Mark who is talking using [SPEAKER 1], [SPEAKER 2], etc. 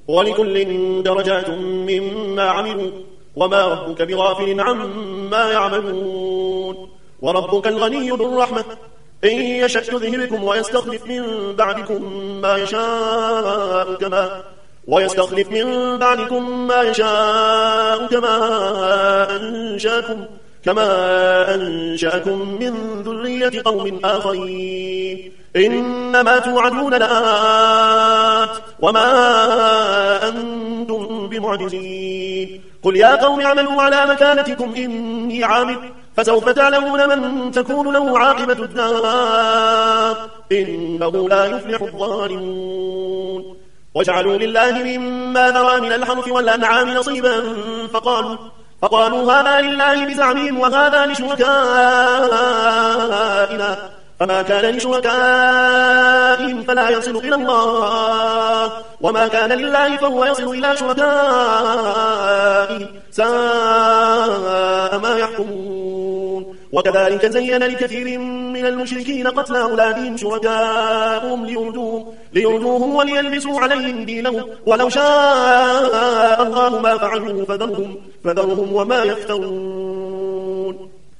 [SPEAKER 1] ولكل درجات مما عملوا وما ربك بغافل عما يعملون وربك الغني ذو الرحمة إن يشأ يذهبكم ويستخلف من بعدكم ما يشاء كما أنشأكم من ذرية قوم آخرين إنما توعدون لآت وما أنتم بمعجزين قل يا قوم اعملوا على مكانتكم إني عامل فسوف تعلمون من تكون له عاقبة الدار إنه لا يفلح الظالمون وجعلوا لله مما ذرى من الحرث والأنعام نصيبا فقالوا هذا لله بزعمهم وهذا لشركائنا فما كان لشركائهم فلا يصل إلى الله وما كان لله فهو يصل إلى شركائهم ساء ما يحكمون وكذلك زين لكثير من المشركين قتل أولادهم شركاءهم ليردوهم وليلبسوا عليهم دينهم ولو شاء الله ما فعلوه فذرهم وما يفترون